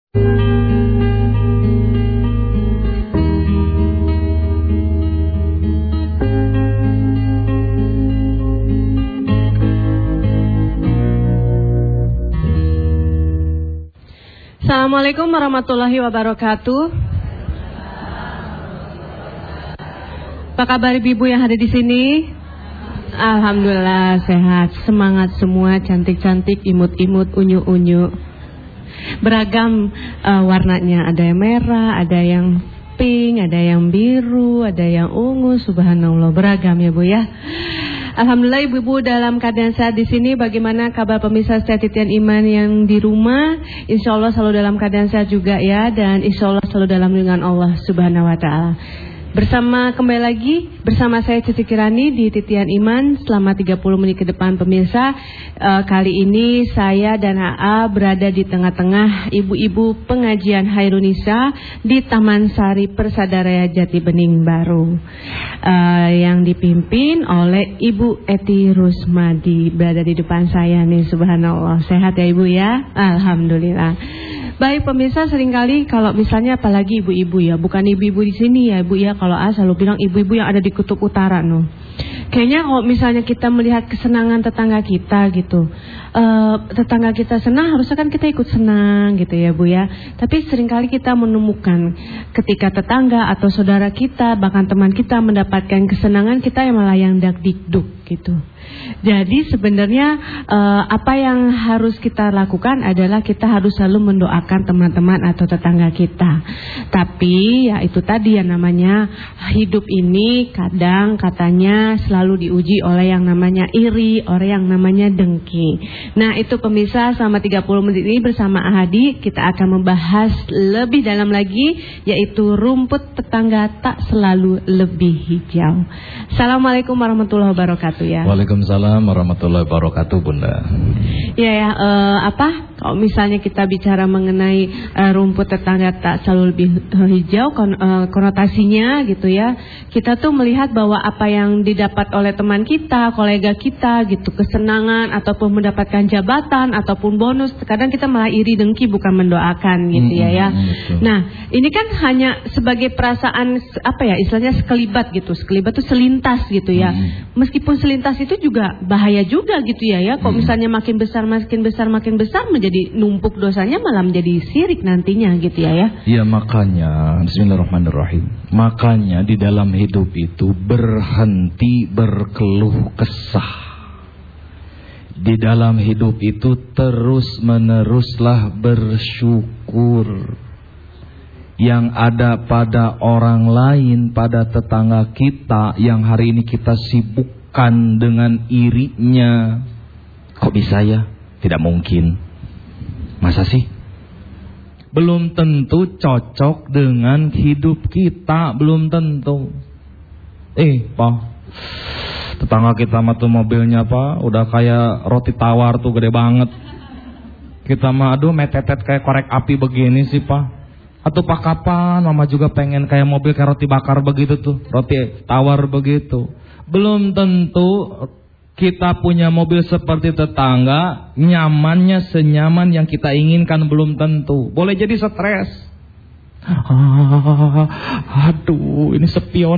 Assalamualaikum warahmatullahi wabarakatuh. Apa kabar ibu yang ada di sini? Alhamdulillah sehat, semangat semua, cantik-cantik, imut-imut, unyu-unyu. Beragam warnanya, ada yang merah, ada yang pink, ada yang biru, ada yang ungu, subhanallah, beragam ya Bu ya. Alhamdulillah ibu-ibu dalam keadaan sehat di sini. Bagaimana kabar pemirsa setia Titian Iman yang di rumah? Insya Allah selalu dalam keadaan sehat juga ya. Dan insya Allah selalu dalam lindungan Allah Subhanahu Wa Taala. Kembali lagi bersama saya Cici Kirani di Titian Iman selama 30 menit ke depan pemirsa. Kali ini saya dan AA berada di tengah-tengah ibu-ibu pengajian Hairunisa di Taman Sari Persada Jati Bening Baru, yang dipimpin oleh Ibu Eti Rusmadi. Berada di depan saya nih, subhanallah. Sehat ya Ibu ya? Alhamdulillah. Baik pemirsa, seringkali kalau misalnya apalagi ibu-ibu ya, bukan ibu-ibu di sini ya Ibu ya, kalau A selalu bilang ibu-ibu yang ada di kutub utara no. Kayaknya kalau misalnya kita melihat kesenangan tetangga kita gitu, tetangga kita senang, harusnya kan kita ikut senang gitu ya Bu ya. Tapi seringkali kita menemukan ketika tetangga atau saudara kita, bahkan teman kita mendapatkan kesenangan, kita yang malah yang dak-dikduk gitu. Jadi sebenarnya apa yang harus kita lakukan adalah kita harus selalu mendoakan teman-teman atau tetangga kita. Tapi ya itu tadi yang namanya hidup ini kadang katanya selalu diuji oleh yang namanya iri, oleh yang namanya dengki. Nah itu pemirsa, selama 30 menit ini bersama Ahadi kita akan membahas lebih dalam lagi, yaitu rumput tetangga tak selalu lebih hijau. Assalamualaikum warahmatullahi wabarakatuh ya. Waalaikumsalam warahmatullahi wabarakatuh Bunda. Ya kalau misalnya kita bicara mengenai rumput tetangga tak selalu lebih hijau, konotasinya gitu ya, kita tuh melihat bahwa apa yang didapat oleh teman kita, kolega kita gitu, kesenangan ataupun mendapatkan jabatan ataupun bonus, kadang kita malah iri dengki bukan mendoakan gitu ya. Nah ini kan hanya sebagai perasaan istilahnya sekelibat gitu, sekelibat tuh selintas gitu ya. Meskipun selintas itu juga bahaya juga gitu ya. Kalau misalnya makin besar menjadi numpuk dosanya, malah menjadi syirik nantinya gitu ya. Iya makanya bismillahirrahmanirrahim. Makanya di dalam hidup itu berhenti berkeluh kesah. Di dalam hidup itu terus meneruslah bersyukur. Yang ada pada orang lain, pada tetangga kita yang hari ini kita sibukkan dengan irinya. Kok bisa ya? Tidak mungkin. Masa sih? Belum tentu cocok dengan hidup kita, belum tentu. Pak, tetangga kita mah tuh mobilnya Pak, udah kayak roti tawar tuh, gede banget. Kita mah aduh metetet kayak korek api begini sih Pak. Atau Pak kapan Mama juga pengen kayak mobil kayak roti bakar begitu tuh, roti tawar begitu. Belum tentu kita punya mobil seperti tetangga, nyamannya senyaman yang kita inginkan, belum tentu. Boleh jadi stres. Aduh, ini sepion.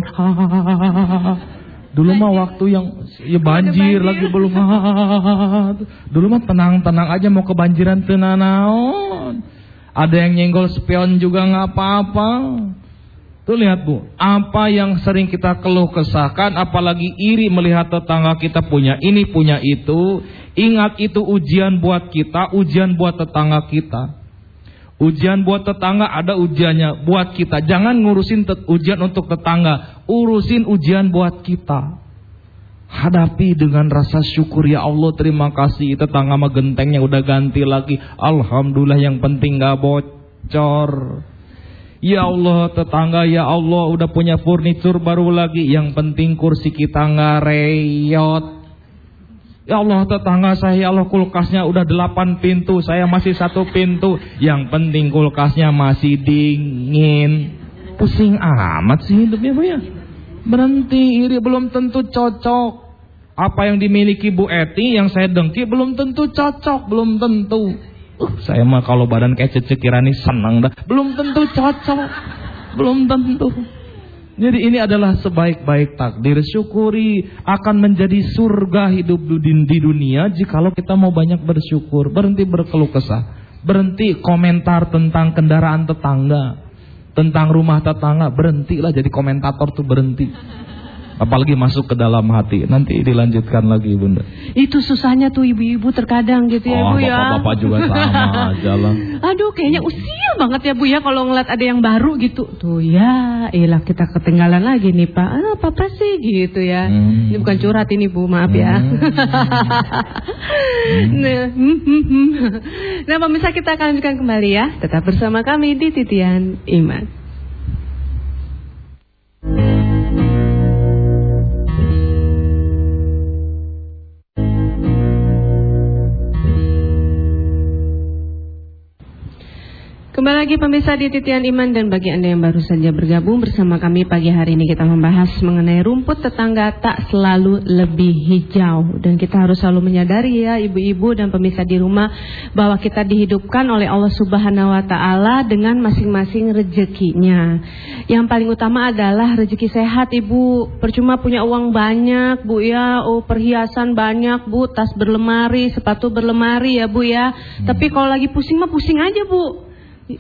Dulu mah waktu yang banjir lagi belum. Dulu mah tenang-tenang aja, mau kebanjiran teu nanaon. Ada yang nyenggol spion juga nggak apa-apa. Tuh lihat Bu, apa yang sering kita keluh kesahkan, apalagi iri melihat tetangga kita punya ini, punya itu. Ingat itu ujian buat kita, ujian buat tetangga kita. Ujian buat tetangga ada ujiannya buat kita. Jangan ngurusin ujian untuk tetangga, urusin ujian buat kita. Hadapi dengan rasa syukur, ya Allah terima kasih, tetangga mah gentengnya udah ganti lagi. Alhamdulillah, yang penting gak bocor. Ya Allah tetangga, ya Allah udah punya furnitur baru lagi, yang penting kursi kita nggak reyot. Ya Allah tetangga saya, ya Allah kulkasnya udah 8 pintu, saya masih 1 pintu, yang penting kulkasnya masih dingin. Pusing amat sih hidupnya Bu ya. Berhenti iri, belum tentu cocok. Apa yang dimiliki Bu Eti yang saya dengki belum tentu cocok, belum tentu. Saya mah kalau badan kayak Cece Kirani senang dah. Belum tentu cocok. Belum tentu. Jadi ini adalah sebaik-baik takdir. Syukuri, akan menjadi surga hidup di dunia jikalau kita mau banyak bersyukur. Berhenti berkeluh kesah. Berhenti komentar tentang kendaraan tetangga, tentang rumah tetangga. Berhentilah jadi komentator tuh, berhenti. Apalagi masuk ke dalam hati. Nanti dilanjutkan lagi, Bunda. Itu susahnya tuh ibu-ibu terkadang gitu ya, Bu ya. Bapak-bapak juga sama aja lah. Aduh, kayaknya usil banget ya, Bu ya, kalau ngeliat ada yang baru gitu. Tuh ya, elah kita ketinggalan lagi nih, Pak. Apa sih gitu ya. Ini bukan curhat ini, Bu, maaf ya. Nah, pemirsa, kita akan lanjutkan kembali ya. Tetap bersama kami di Titian Iman. Kembali lagi pemirsa di Titian Iman, dan bagi Anda yang baru saja bergabung bersama kami pagi hari ini, kita membahas mengenai rumput tetangga tak selalu lebih hijau. Dan kita harus selalu menyadari ya ibu-ibu dan pemirsa di rumah, bahwa kita dihidupkan oleh Allah Subhanahu wa Ta'ala dengan masing-masing rezekinya. Yang paling utama adalah rezeki sehat, Ibu. Percuma punya uang banyak, Bu ya, perhiasan banyak, Bu, tas berlemari, sepatu berlemari ya, Bu ya. Tapi kalau lagi pusing mah pusing aja, Bu.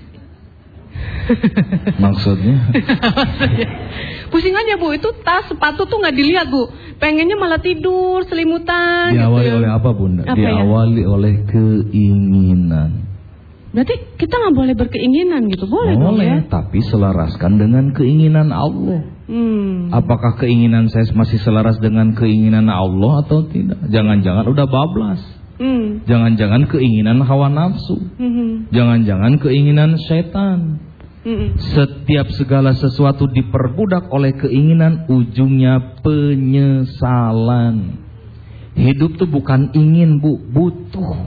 Maksudnya? Pusing aja, Bu. Itu tas, sepatu tuh gak dilihat, Bu. Pengennya malah tidur, selimutan. Diawali gitu. oleh apa, Bunda? Apa diawali oleh keinginan. Berarti kita gak boleh berkeinginan gitu. Boleh dong ya? Tapi selaraskan dengan keinginan Allah. Apakah keinginan saya masih selaras dengan keinginan Allah atau tidak? Jangan-jangan udah bablas. Jangan-jangan keinginan hawa nafsu. Jangan-jangan keinginan setan. Setiap segala sesuatu diperbudak oleh keinginan, ujungnya penyesalan. Hidup tuh bukan ingin, Bu, butuh.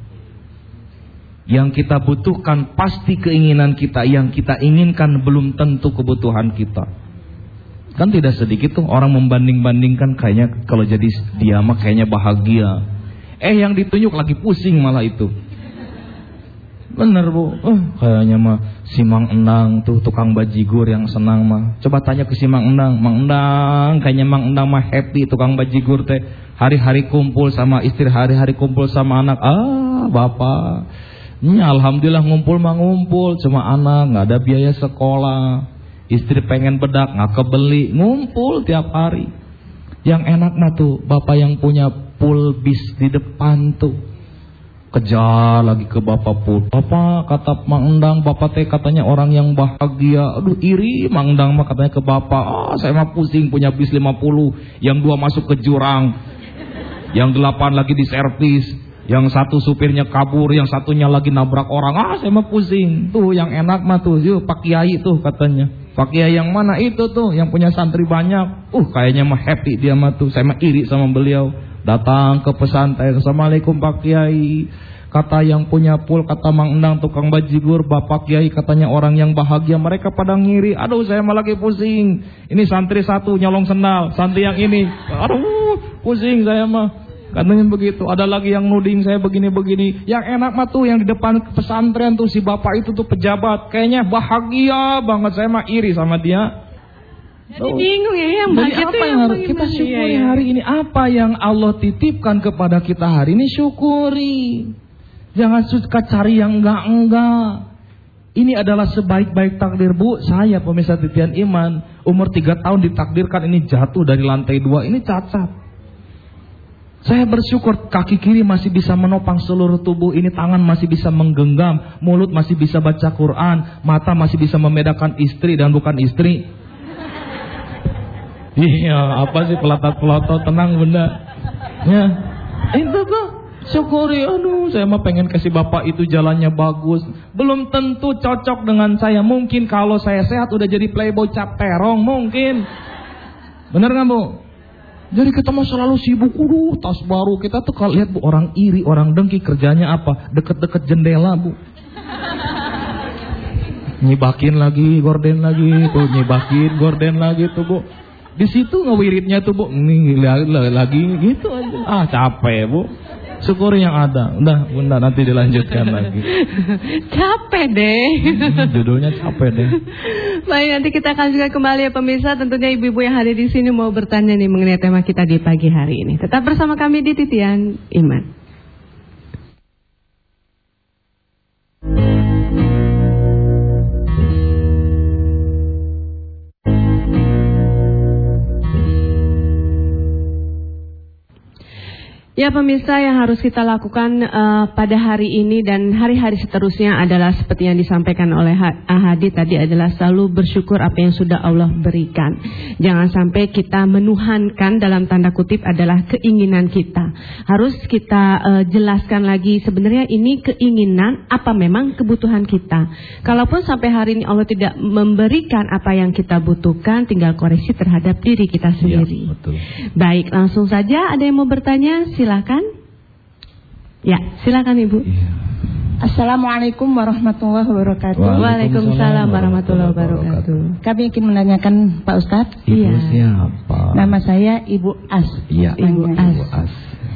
Yang kita butuhkan pasti keinginan kita. Yang kita inginkan belum tentu kebutuhan kita. Kan tidak sedikit tuh orang membanding-bandingkan, kayaknya kalau jadi dia mah kayaknya bahagia. Yang ditunjuk lagi pusing malah itu. Bener, Bu. Kayaknya mah si Mang Endang tuh tukang bajigur yang senang mah. Coba tanya ke si Mang Endang. Mang Endang, kayaknya Mang Endang mah happy tukang bajigur teh. Hari-hari kumpul sama istri, hari-hari kumpul sama anak. Bapak. Alhamdulillah ngumpul mah ngumpul. Cuma anak, gak ada biaya sekolah. Istri pengen bedak, gak kebeli. Ngumpul tiap hari. Yang enak mah tuh bapak yang punya pool bis di depan tuh. Kejar lagi ke bapak pun. Bapak, kata Mang Endang, bapak teh katanya orang yang bahagia. Aduh, iri Mang Endang mah katanya ke bapak. Saya mah pusing punya bis 50, yang 2 masuk ke jurang, yang 8 lagi di servis, yang 1 supirnya kabur, yang 1-nya lagi nabrak orang. Saya mah pusing. Tuh yang enak mah tuh, yuk Pak Kiai tuh katanya. Pak Kiai yang mana itu tuh, yang punya santri banyak. Kayaknya mah happy dia mah tuh. Saya mah iri sama beliau. Datang ke pesantren, Assalamualaikum Pak Kiai. Kata yang punya pool, kata Mang Endang tukang bajigur, Bapak Kiai katanya orang yang bahagia. Mereka pada ngiri. Aduh, saya malah lagi pusing. Ini santri 1 nyolong sendal, santri yang ini, aduh pusing saya mah. Katanya begitu. Ada lagi yang nuding saya begini-begini. Yang enak mah tuh yang di depan pesantren tuh, si bapak itu tuh pejabat, kayaknya bahagia banget. Saya mah iri sama dia. Jadi bingung ya, yang bahagia apa yang harus kita syukuri hari ini? Apa yang Allah titipkan kepada kita hari ini, syukuri. Jangan suka cari yang enggak-enggak. Ini adalah sebaik-baik takdir, Bu. Saya pemirsa Titian Iman, umur 3 tahun ditakdirkan ini jatuh dari lantai 2, ini cacat. Saya bersyukur kaki kiri masih bisa menopang seluruh tubuh ini, tangan masih bisa menggenggam, mulut masih bisa baca Quran, mata masih bisa membedakan istri dan bukan istri. Iya, apa sih pelotot-pelotot, tenang Bunda. Ya, itu tuh syukuri. Aduh, saya mah pengen kasih bapak itu jalannya bagus. Belum tentu cocok dengan saya. Mungkin kalau saya sehat udah jadi playboy cap terong, mungkin. Bener gak, Bu? Jadi kita mah selalu sibuk. Tas baru. Kita tuh kalau lihat, Bu, orang iri, orang dengki, kerjanya apa? Deket-deket jendela, Bu. Nyibakin lagi, gorden lagi, tuh nyibakin, gorden lagi tuh, Bu. Di situ ngewiritnya tuh, Bu, ini lagi gitu aja. Capek, Bu. Syukuri yang ada. Udah, Bunda, nanti dilanjutkan lagi. Capek deh. Judulnya capek deh. Baik, nanti kita akan juga kembali ya pemirsa. Tentunya ibu-ibu yang hadir di sini mau bertanya nih mengenai tema kita di pagi hari ini. Tetap bersama kami di Titian Iman. Ya pemirsa, yang harus kita lakukan pada hari ini dan hari-hari seterusnya adalah seperti yang disampaikan oleh Ahadi tadi, adalah selalu bersyukur apa yang sudah Allah berikan. Jangan sampai kita menuhankan, dalam tanda kutip adalah keinginan kita. Harus kita jelaskan lagi sebenarnya ini keinginan apa memang kebutuhan kita. Kalaupun sampai hari ini Allah tidak memberikan apa yang kita butuhkan, tinggal koreksi terhadap diri kita sendiri. Ya, betul. Baik, langsung saja ada yang mau bertanya? Silakan. Ya, silakan Ibu. Iya. Assalamualaikum warahmatullahi wabarakatuh. Waalaikumsalam warahmatullahi wabarakatuh. Kami ingin menanyakan Pak Ustadz. Ibu siapa? Nama saya Ibu As. Iya, Ibu As.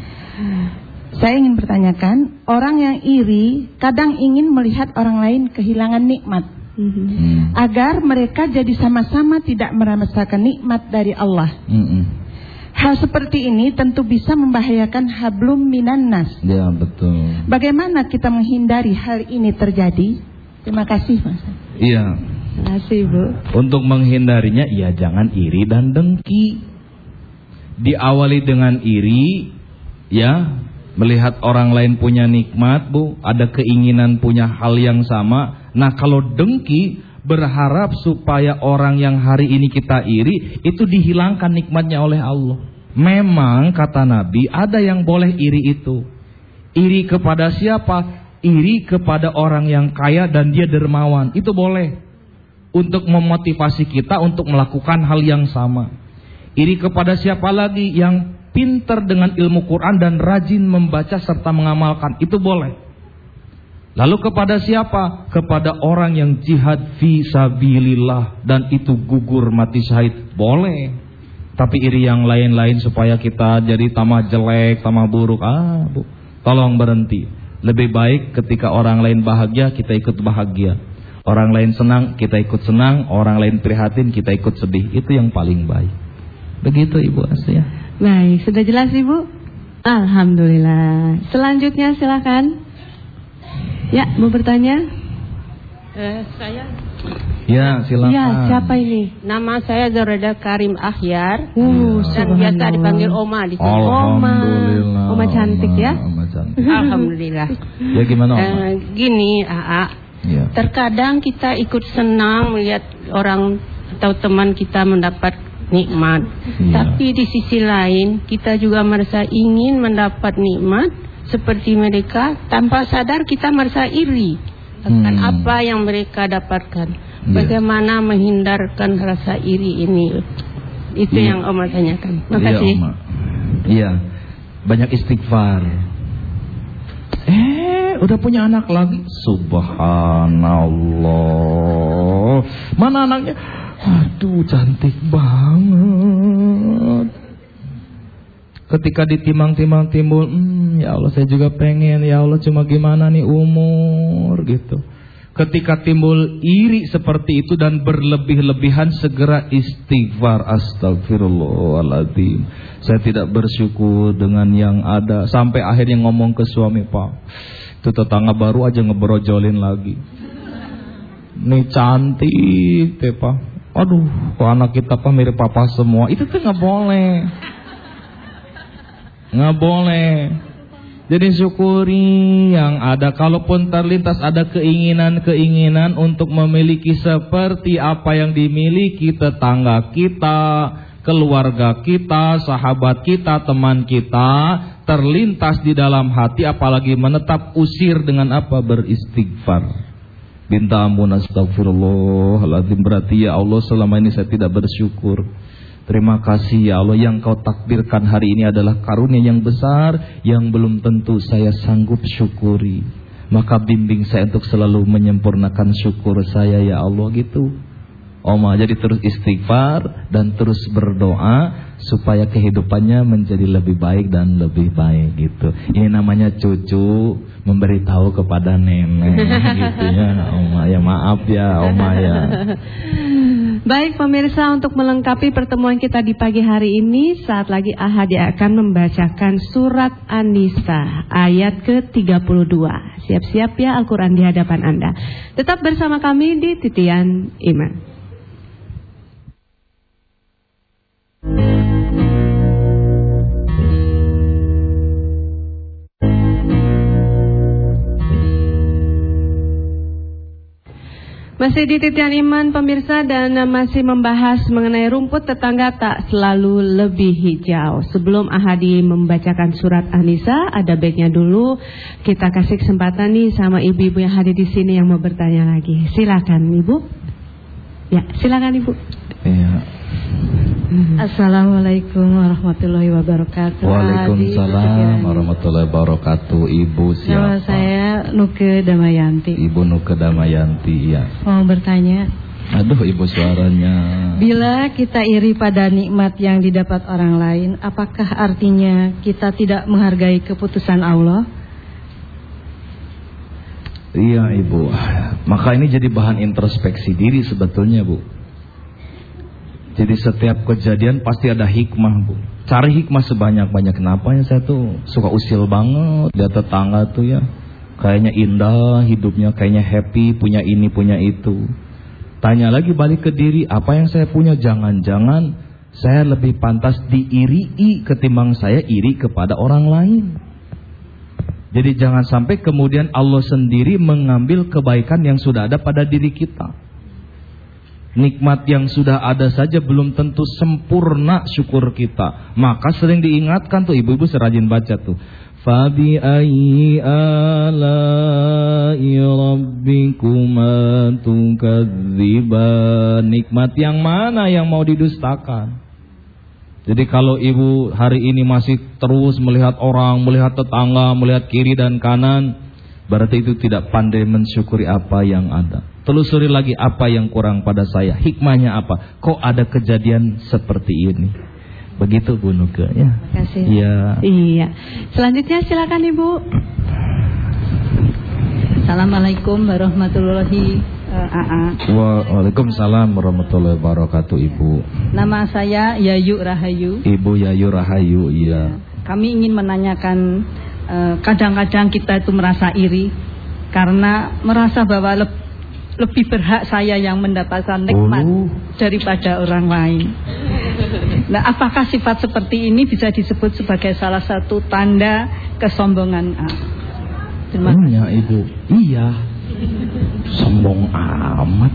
Saya ingin bertanyakan, orang yang iri kadang ingin melihat orang lain kehilangan nikmat, agar mereka jadi sama-sama tidak merasakan nikmat dari Allah. Hal seperti ini tentu bisa membahayakan hablum minan nas. Ya, betul. Bagaimana kita menghindari hal ini terjadi? Terima kasih, Mas. Iya. Terima kasih, Bu. Untuk menghindarinya, ya jangan iri dan dengki. Diawali dengan iri, ya, melihat orang lain punya nikmat, Bu, ada keinginan punya hal yang sama. Nah, kalau dengki, berharap supaya orang yang hari ini kita iri itu dihilangkan nikmatnya oleh Allah. Memang kata Nabi ada yang boleh iri itu. Iri kepada siapa? Iri kepada orang yang kaya dan dia dermawan. Itu boleh. Untuk memotivasi kita untuk melakukan hal yang sama. Iri kepada siapa lagi? Yang pintar dengan ilmu Quran dan rajin membaca serta mengamalkan. Itu boleh. Lalu kepada siapa? Kepada orang yang jihad fi sabilillah dan itu gugur mati syahid. Boleh. Tapi iri yang lain-lain supaya kita jadi tambah jelek, tambah buruk. Bu, tolong berhenti. Lebih baik ketika orang lain bahagia, kita ikut bahagia. Orang lain senang, kita ikut senang. Orang lain prihatin, kita ikut sedih. Itu yang paling baik. Begitu Ibu Asya. Baik, sudah jelas Ibu? Alhamdulillah. Selanjutnya silakan. Ya, mau bertanya? Saya. Ya, silakan. Ya, siapa ini? Nama saya Zoreda Karim Akhyar. Dan biasa dipanggil Oma di sini. Alhamdulillah. Oma cantik ya? Oma cantik. Alhamdulillah. Ya gimana Oma? Gini, Aa. Ya. Terkadang kita ikut senang melihat orang atau teman kita mendapat nikmat. Ya. Tapi di sisi lain kita juga merasa ingin mendapat nikmat seperti mereka, tanpa sadar kita merasa iri akan apa yang mereka dapatkan. Bagaimana menghindarkan rasa iri ini? Itu yang Oma tanyakan. Makasih. Iya, banyak istighfar. Udah punya anak lagi? Subhanallah. Mana anaknya? Aduh, cantik banget. Ketika ditimang-timang timbul, ya Allah saya juga pengen, ya Allah cuma gimana nih umur gitu. Ketika timbul iri seperti itu dan berlebih-lebihan, segera istighfar. Astagfirullahaladzim, saya tidak bersyukur dengan yang ada. Sampai akhirnya ngomong ke suami, Pak, itu tetangga baru aja ngebrojolin lagi. Nih cantik deh Pak. Aduh, kok anak kita Pak mirip papa semua. Itu tuh gak boleh. Gak boleh. Jadi syukuri yang ada. Kalaupun terlintas ada keinginan-keinginan untuk memiliki seperti apa yang dimiliki tetangga kita, keluarga kita, sahabat kita, teman kita, terlintas di dalam hati, apalagi menetap, usir dengan apa? Beristighfar. Minta ampun, astagfirullahaladzim. Berarti ya Allah selama ini saya tidak bersyukur. Terima kasih ya Allah, yang kau takdirkan hari ini adalah karunia yang besar yang belum tentu saya sanggup syukuri. Maka bimbing saya untuk selalu menyempurnakan syukur saya ya Allah gitu. Oma, jadi terus istighfar dan terus berdoa supaya kehidupannya menjadi lebih baik dan lebih baik gitu. Ini namanya cucu memberitahu kepada nenek gitu ya. Oma, ya maaf ya Oma ya. Baik pemirsa, untuk melengkapi pertemuan kita di pagi hari ini, saat lagi Ahadi akan membacakan surat An-Nisa ayat ke-32. Siap-siap ya Al-Quran di hadapan Anda. Tetap bersama kami di Titian Iman. Masih di Titian Iman pemirsa, dan masih membahas mengenai rumput tetangga tak selalu lebih hijau. Sebelum Ahadi membacakan surat An-Nisa, ada baiknya dulu kita kasih kesempatan nih sama ibu-ibu yang hadir di sini yang mau bertanya lagi. Silakan Ibu. Ya, silakan Ibu. Iya. Assalamualaikum warahmatullahi wabarakatuh. Waalaikumsalam warahmatullahi wabarakatuh. Ibu siapa? Nama saya Nuke Damayanti. Ibu Nuke Damayanti, ya. Mau bertanya. Aduh, ibu suaranya. Bila kita iri pada nikmat yang didapat orang lain, apakah artinya kita tidak menghargai keputusan Allah? Iya Ibu. Maka ini jadi bahan introspeksi diri sebetulnya Bu. Jadi setiap kejadian pasti ada hikmah Bu. Cari hikmah sebanyak-banyak. Kenapa ya saya tuh suka usil banget lihat tetangga tuh ya. Kayaknya indah hidupnya, kayaknya happy, punya ini, punya itu. Tanya lagi balik ke diri, apa yang saya punya? Jangan-jangan saya lebih pantas diirii ketimbang saya iri kepada orang lain. Jadi jangan sampai kemudian Allah sendiri mengambil kebaikan yang sudah ada pada diri kita. Nikmat yang sudah ada saja belum tentu sempurna syukur kita. Maka sering diingatkan tuh ibu-ibu serajin baca tuh. Fabi ayyi ala'i rabbikuma tukadziban. Nikmat yang mana yang mau didustakan? Jadi kalau ibu hari ini masih terus melihat orang, melihat tetangga, melihat kiri dan kanan, berarti itu tidak pandai mensyukuri apa yang ada. Telusuri lagi apa yang kurang pada saya. Hikmahnya apa? Kok ada kejadian seperti ini? Begitu Bu Nuke ya. Terima kasih. Iya. Iya. Selanjutnya silakan Ibu. Assalamualaikum warahmatullahi wabarakatuh. Waalaikumsalam warahmatullahi wabarakatuh Ibu. Nama saya Yayu Rahayu. Ibu Yayu Rahayu, iya. Kami ingin menanyakan, kadang-kadang kita itu merasa iri karena merasa bahwa lebih berhak saya yang mendapatkan nikmat daripada orang lain. Nah, apakah sifat seperti ini bisa disebut sebagai salah satu tanda kesombongan? Terima kasih. Ibu. Iya. Sombong amat.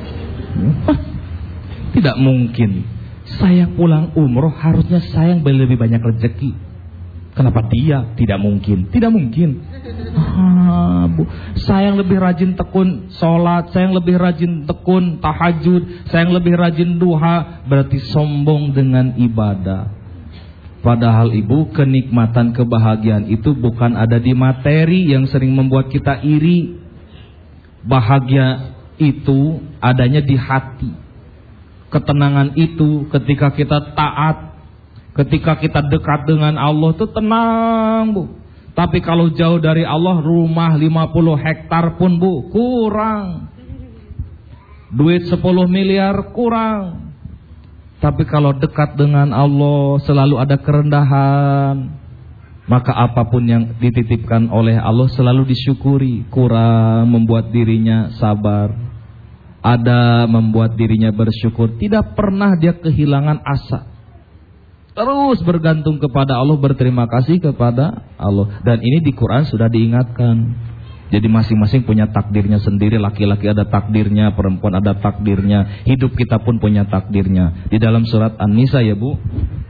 Tidak mungkin. Saya pulang umroh harusnya saya yang lebih banyak rezeki. Kenapa dia? Tidak mungkin. Tidak mungkin. Bu, saya yang lebih rajin tekun sholat, saya yang lebih rajin tekun tahajud, saya yang lebih rajin duha. Berarti sombong dengan ibadah. Padahal Ibu, kenikmatan kebahagiaan itu bukan ada di materi yang sering membuat kita iri. Bahagia itu adanya di hati. Ketenangan itu ketika kita taat, ketika kita dekat dengan Allah itu tenang Bu. Tapi kalau jauh dari Allah, rumah 50 hektar pun Bu kurang. Duit 10 miliar kurang. Tapi kalau dekat dengan Allah selalu ada kerendahan. Maka apapun yang dititipkan oleh Allah selalu disyukuri. Kurang membuat dirinya sabar. Ada membuat dirinya bersyukur. Tidak pernah dia kehilangan asa. Terus bergantung kepada Allah, berterima kasih kepada Allah. Dan ini di Quran sudah diingatkan. Jadi masing-masing punya takdirnya sendiri. Laki-laki ada takdirnya, perempuan ada takdirnya. Hidup kita pun punya takdirnya. Di dalam surat An-Nisa ya Bu.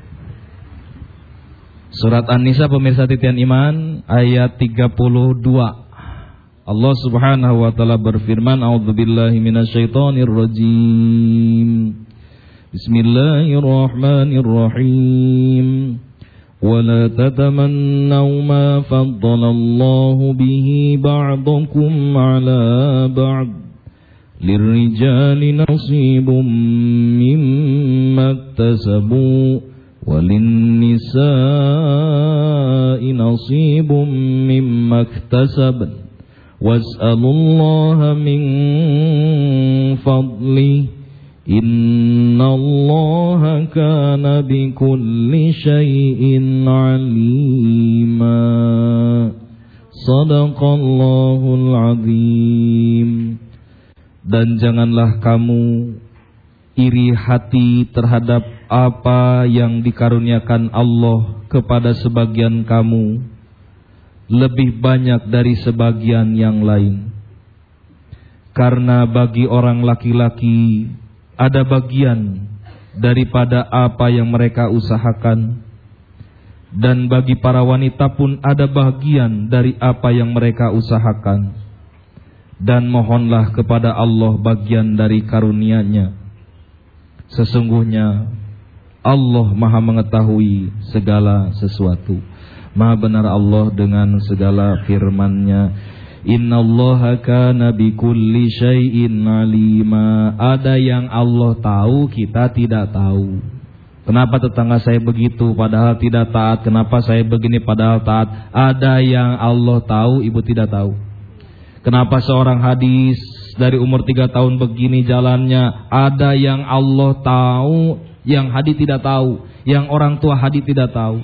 Surat An-Nisa pemirsa Titian Iman ayat 32. Allah Subhanahu wa taala berfirman, A'udzubillahi minasyaitonirrajim. Bismillahirrahmanirrahim. Wala tatamannaw ma faddalallahu bihi ba'dakum ala ba'd. lirrijali nasibum mimma iktasabu walinnisa'i nasibum mimma iktasabna was'alullaha min fadli innallaha kana bikulli syai'in alima. Sadaqallahul azim. Dan janganlah kamu iri hati terhadap apa yang dikaruniakan Allah kepada sebagian kamu lebih banyak dari sebagian yang lain. Karena bagi orang laki-laki ada bagian daripada apa yang mereka usahakan, dan bagi para wanita pun ada bagian dari apa yang mereka usahakan. Dan mohonlah kepada Allah bagian dari karunia-Nya. Sesungguhnya Allah Maha mengetahui segala sesuatu. Maha benar Allah dengan segala firman-Nya. Innallaha kana bikulli syai'in alima. Ada yang Allah tahu, kita tidak tahu. Kenapa tetangga saya begitu padahal tidak taat? Kenapa saya begini padahal taat? Ada yang Allah tahu, ibu tidak tahu. Kenapa seorang hadis dari umur 3 tahun begini jalannya? Ada yang Allah tahu, yang Hadi tidak tahu, yang orang tua Hadi tidak tahu.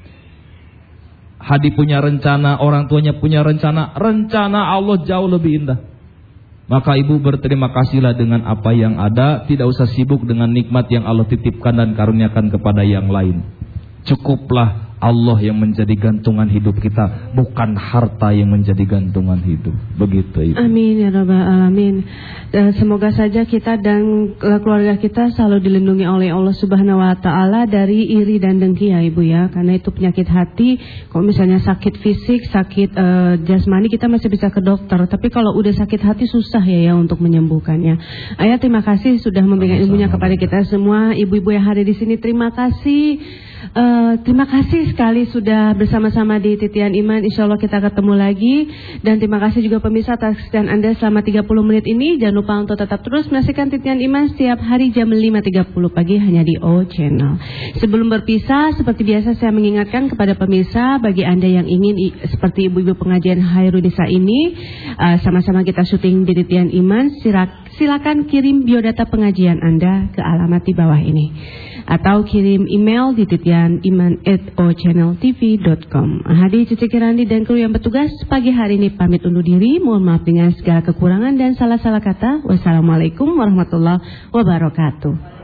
Hadi punya rencana, orang tuanya punya rencana. Rencana Allah jauh lebih indah. Maka ibu berterima kasihlah dengan apa yang ada. Tidak usah sibuk dengan nikmat yang Allah titipkan dan karuniakan kepada yang lain. Cukuplah Allah yang menjadi gantungan hidup kita, bukan harta yang menjadi gantungan hidup. Begitu ibu. Amin ya rabbal alamin. Semoga saja kita dan keluarga kita selalu dilindungi oleh Allah Subhanahu wa taala dari iri dan dengki ya ibu ya. Karena itu penyakit hati. Kalau misalnya sakit fisik, sakit jasmani kita masih bisa ke dokter. Tapi kalau udah sakit hati susah ya untuk menyembuhkannya. Ayah terima kasih sudah memberikan ilmunya kepada kita semua. Ibu-ibu yang hadir di sini terima kasih. Terima kasih sekali sudah bersama-sama di Titian Iman. Insya Allah kita ketemu lagi. Dan terima kasih juga pemirsa atas kesediaan Anda selama 30 menit ini. Jangan lupa untuk tetap terus menyaksikan Titian Iman setiap hari jam 5.30 pagi hanya di O Channel. Sebelum berpisah, seperti biasa saya mengingatkan kepada pemirsa, bagi Anda yang ingin seperti ibu-ibu pengajian Hairunisa ini, sama-sama kita syuting di Titian Iman, silakan kirim biodata pengajian Anda ke alamat di bawah ini. Atau kirim email di titianiman@ochanneltv.com. Hadi Cici Kirandi dan kru yang bertugas pagi hari ini pamit undur diri. Mohon maaf dengan segala kekurangan dan salah-salah kata. Wassalamualaikum warahmatullahi wabarakatuh.